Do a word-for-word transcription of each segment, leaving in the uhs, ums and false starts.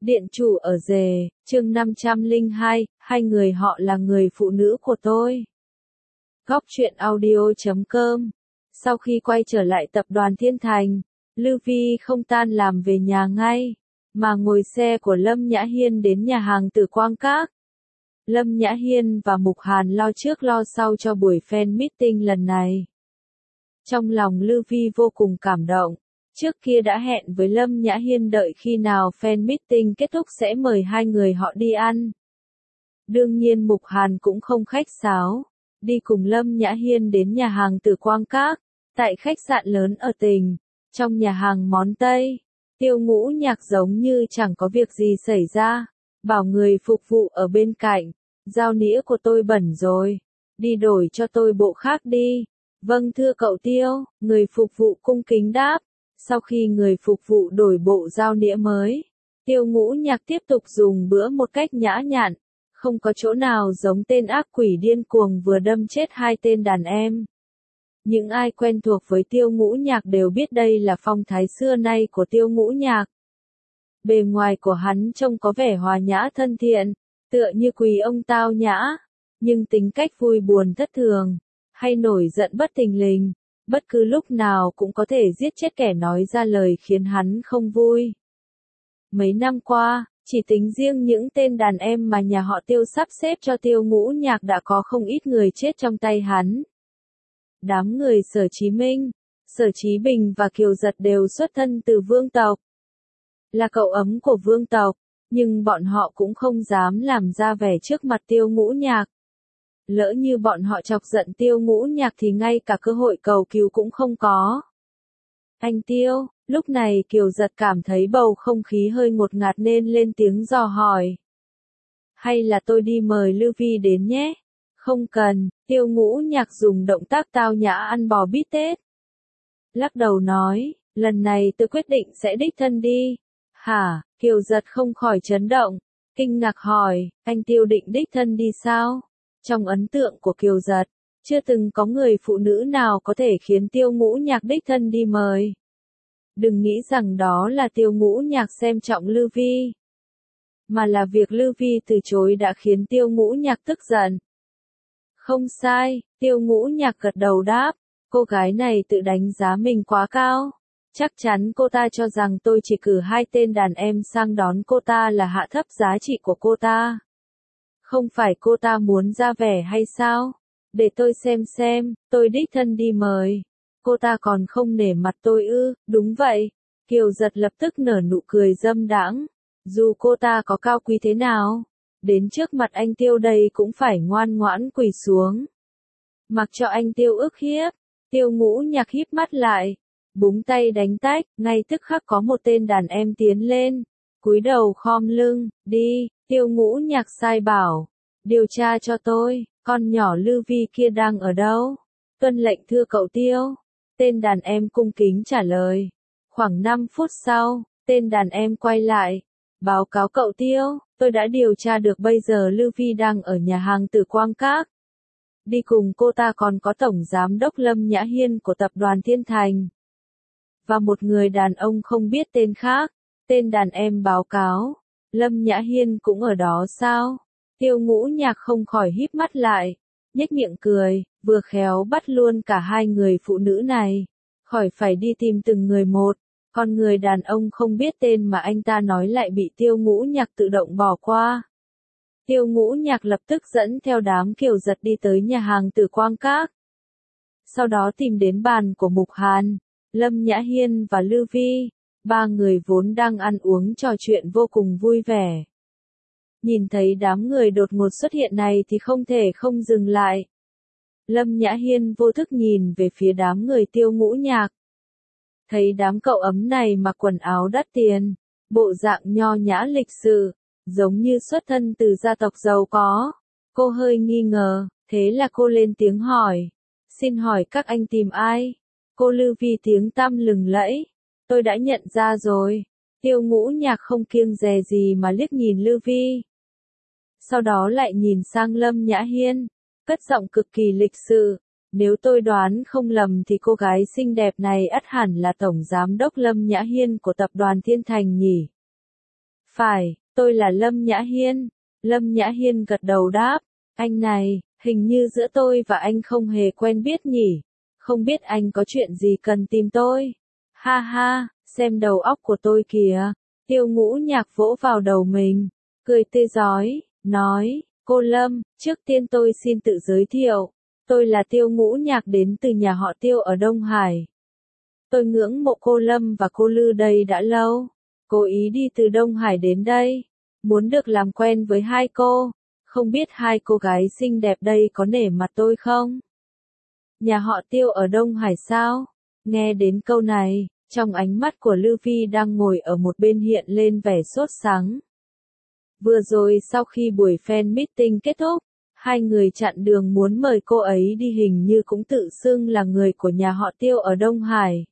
Điện chủ ở rể, chương năm trăm lẻ hai, hai người họ là người phụ nữ của tôi. Góc truyện audio chấm com. Sau khi quay trở lại tập đoàn Thiên Thành, Lưu Vi không tan làm về nhà ngay, mà ngồi xe của Lâm Nhã Hiên đến nhà hàng Tử Quang Các. Lâm Nhã Hiên và Mục Hàn lo trước lo sau cho buổi fan meeting lần này. Trong lòng Lưu Vi vô cùng cảm động. Trước kia đã hẹn với Lâm Nhã Hiên đợi khi nào fan meeting kết thúc sẽ mời hai người họ đi ăn. Đương nhiên Mục Hàn cũng không khách sáo, đi cùng Lâm Nhã Hiên đến nhà hàng Tử Quang Các, tại khách sạn lớn ở tỉnh. Trong nhà hàng món Tây, Tiêu Ngũ Nhạc giống như chẳng có việc gì xảy ra, bảo người phục vụ ở bên cạnh, dao nĩa của tôi bẩn rồi, đi đổi cho tôi bộ khác đi. Vâng thưa cậu Tiêu, người phục vụ cung kính đáp. Sau khi người phục vụ đổi bộ dao nĩa mới, Tiêu Ngũ Nhạc tiếp tục dùng bữa một cách nhã nhặn, không có chỗ nào giống tên ác quỷ điên cuồng vừa đâm chết hai tên đàn em. Những ai quen thuộc với Tiêu Ngũ Nhạc đều biết đây là phong thái xưa nay của Tiêu Ngũ Nhạc. Bề ngoài của hắn trông có vẻ hòa nhã thân thiện, tựa như quý ông tao nhã, nhưng tính cách vui buồn thất thường, hay nổi giận bất thình lình, bất cứ lúc nào cũng có thể giết chết kẻ nói ra lời khiến hắn không vui. Mấy năm qua, chỉ tính riêng những tên đàn em mà nhà họ Tiêu sắp xếp cho Tiêu Ngũ Nhạc đã có không ít người chết trong tay hắn. Đám người Sở Chí Minh, Sở Chí Bình và Kiều Giật đều xuất thân từ vương tộc. Là cậu ấm của vương tộc, nhưng bọn họ cũng không dám làm ra vẻ trước mặt Tiêu Ngũ Nhạc. Lỡ như bọn họ chọc giận Tiêu Ngũ Nhạc thì ngay cả cơ hội cầu cứu cũng không có. Anh Tiêu, lúc này Kiều Giật cảm thấy bầu không khí hơi ngột ngạt nên lên tiếng dò hỏi. Hay là tôi đi mời Lưu Vi đến nhé? Không cần, Tiêu Ngũ Nhạc dùng động tác tao nhã ăn bò bít tết. Lắc đầu nói, lần này tôi quyết định sẽ đích thân đi. Hả? Kiều Giật không khỏi chấn động, kinh ngạc hỏi, anh Tiêu định đích thân đi sao? Trong ấn tượng của Kiều Giật, chưa từng có người phụ nữ nào có thể khiến Tiêu Ngũ Nhạc đích thân đi mời. Đừng nghĩ rằng đó là Tiêu Ngũ Nhạc xem trọng Lưu Vi, mà là việc Lưu Vi từ chối đã khiến Tiêu Ngũ Nhạc tức giận. Không sai, Tiêu Ngũ Nhạc gật đầu đáp, cô gái này tự đánh giá mình quá cao. Chắc chắn cô ta cho rằng tôi chỉ cử hai tên đàn em sang đón cô ta là hạ thấp giá trị của cô ta. Không phải cô ta muốn ra vẻ hay sao? Để tôi xem xem, tôi đích thân đi mời. Cô ta còn không nể mặt tôi ư? Đúng vậy. Kiều Giật lập tức nở nụ cười dâm đãng. Dù cô ta có cao quý thế nào, đến trước mặt anh Tiêu đây cũng phải ngoan ngoãn quỳ xuống. Mặc cho anh Tiêu ức hiếp. Tiêu Ngũ Nhạc híp mắt lại, búng tay đánh tách, ngay tức khắc có một tên đàn em tiến lên, cúi đầu khom lưng, đi. Tiêu Ngũ Nhạc sai bảo, điều tra cho tôi, con nhỏ Lưu Vi kia đang ở đâu? Tuân lệnh thưa cậu Tiêu. Tên đàn em cung kính trả lời. Khoảng năm phút sau, tên đàn em quay lại, báo cáo cậu Tiêu, tôi đã điều tra được bây giờ Lưu Vi đang ở nhà hàng Tử Quang Các. Đi cùng cô ta còn có Tổng Giám đốc Lâm Nhã Hiên của Tập đoàn Thiên Thành. Và một người đàn ông không biết tên khác. Tên đàn em báo cáo, Lâm Nhã Hiên cũng ở đó sao? Tiêu Ngũ Nhạc không khỏi híp mắt lại, nhếch miệng cười, vừa khéo bắt luôn cả hai người phụ nữ này, khỏi phải đi tìm từng người một. Còn người đàn ông không biết tên mà anh ta nói lại bị Tiêu Ngũ Nhạc tự động bỏ qua. Tiêu Ngũ Nhạc lập tức dẫn theo đám Kiều Giật đi tới nhà hàng Tử Quang Các. Sau đó tìm đến bàn của Mục Hàn, Lâm Nhã Hiên và Lưu Vi. Ba người vốn đang ăn uống trò chuyện vô cùng vui vẻ. Nhìn thấy đám người đột ngột xuất hiện này thì không thể không dừng lại. Lâm Nhã Hiên vô thức nhìn về phía đám người Tiêu Ngũ Nhạc. Thấy đám cậu ấm này mặc quần áo đắt tiền, bộ dạng nho nhã lịch sự, giống như xuất thân từ gia tộc giàu có. Cô hơi nghi ngờ, thế là cô lên tiếng hỏi. Xin hỏi các anh tìm ai? Cô Lưu Vi tiếng tăm lừng lẫy. Tôi đã nhận ra rồi. Tiêu Ngũ Nhạc không kiêng dè gì mà liếc nhìn Lưu Vi. Sau đó lại nhìn sang Lâm Nhã Hiên, cất giọng cực kỳ lịch sự. Nếu tôi đoán không lầm thì cô gái xinh đẹp này ắt hẳn là Tổng Giám đốc Lâm Nhã Hiên của Tập đoàn Thiên Thành nhỉ? Phải, tôi là Lâm Nhã Hiên. Lâm Nhã Hiên gật đầu đáp, anh này, hình như giữa tôi và anh không hề quen biết nhỉ, không biết anh có chuyện gì cần tìm tôi. Ha ha, xem đầu óc của tôi kìa. Tiêu Ngũ Nhạc vỗ vào đầu mình, cười tươi rói, nói, cô Lâm, trước tiên tôi xin tự giới thiệu, tôi là Tiêu Ngũ Nhạc đến từ nhà họ Tiêu ở Đông Hải. Tôi ngưỡng mộ cô Lâm và cô Lư đây đã lâu, cố ý đi từ Đông Hải đến đây, muốn được làm quen với hai cô, không biết hai cô gái xinh đẹp đây có nể mặt tôi không? Nhà họ Tiêu ở Đông Hải sao? Nghe đến câu này, trong ánh mắt của Lư Phi đang ngồi ở một bên hiện lên vẻ sốt sắng. Vừa rồi sau khi buổi fan meeting kết thúc, hai người chặn đường muốn mời cô ấy đi hình như cũng tự xưng là người của nhà họ Tiêu ở Đông Hải.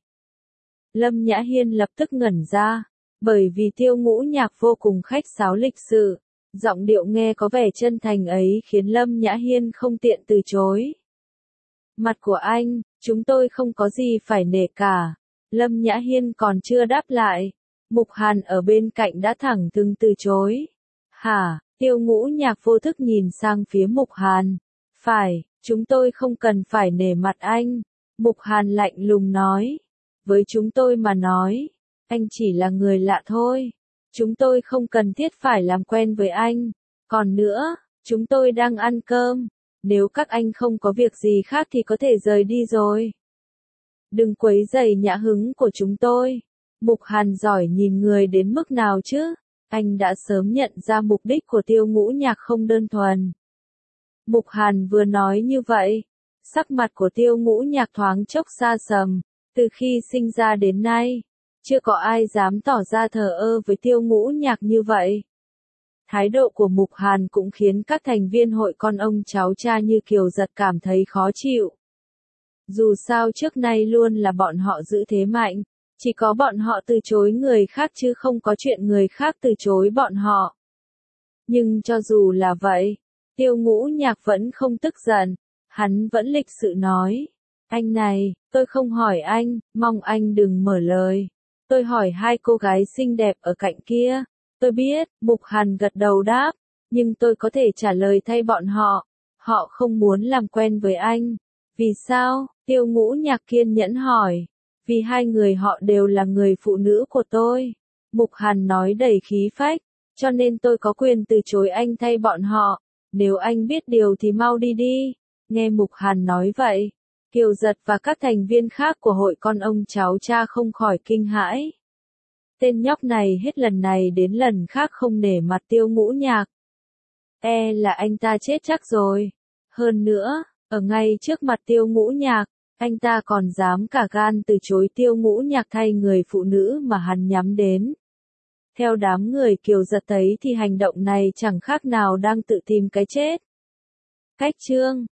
Lâm Nhã Hiên lập tức ngẩn ra, bởi vì Tiêu Ngũ Nhạc vô cùng khách sáo lịch sự, giọng điệu nghe có vẻ chân thành ấy khiến Lâm Nhã Hiên không tiện từ chối. Mặt của anh, chúng tôi không có gì phải nể cả. Lâm Nhã Hiên còn chưa đáp lại, Mục Hàn ở bên cạnh đã thẳng thừng từ chối. Hả? Tiêu Ngũ Nhạc vô thức nhìn sang phía Mục Hàn. Phải, chúng tôi không cần phải nể mặt anh. Mục Hàn lạnh lùng nói. Với chúng tôi mà nói, anh chỉ là người lạ thôi. Chúng tôi không cần thiết phải làm quen với anh. Còn nữa, chúng tôi đang ăn cơm. Nếu các anh không có việc gì khác thì có thể rời đi rồi. Đừng quấy rầy nhã hứng của chúng tôi. Mục Hàn giỏi nhìn người đến mức nào chứ? Anh đã sớm nhận ra mục đích của Tiêu Ngũ Nhạc không đơn thuần. Mục Hàn vừa nói như vậy, sắc mặt của Tiêu Ngũ Nhạc thoáng chốc xa sầm. Từ khi sinh ra đến nay, chưa có ai dám tỏ ra thờ ơ với Tiêu Ngũ Nhạc như vậy. Thái độ của Mục Hàn cũng khiến các thành viên hội con ông cháu cha như Kiều Giật cảm thấy khó chịu. Dù sao trước nay luôn là bọn họ giữ thế mạnh, chỉ có bọn họ từ chối người khác chứ không có chuyện người khác từ chối bọn họ. Nhưng cho dù là vậy, Tiêu Ngũ Nhạc vẫn không tức giận, hắn vẫn lịch sự nói. Anh này, tôi không hỏi anh, mong anh đừng mở lời. Tôi hỏi hai cô gái xinh đẹp ở cạnh kia. Tôi biết, Mục Hàn gật đầu đáp, nhưng tôi có thể trả lời thay bọn họ. Họ không muốn làm quen với anh. Vì sao? Tiêu Ngũ Nhạc kiên nhẫn hỏi. Vì hai người họ đều là người phụ nữ của tôi. Mục Hàn nói đầy khí phách, cho nên tôi có quyền từ chối anh thay bọn họ. Nếu anh biết điều thì mau đi đi. Nghe Mục Hàn nói vậy, Kiều Giật và các thành viên khác của hội con ông cháu cha không khỏi kinh hãi. Tên nhóc này hết lần này đến lần khác không nể mặt Tiêu Ngũ Nhạc. E là anh ta chết chắc rồi. Hơn nữa, ở ngay trước mặt Tiêu Ngũ Nhạc, anh ta còn dám cả gan từ chối Tiêu Ngũ Nhạc thay người phụ nữ mà hắn nhắm đến. Theo đám người Kiều Giật thấy thì hành động này chẳng khác nào đang tự tìm cái chết. Cách chương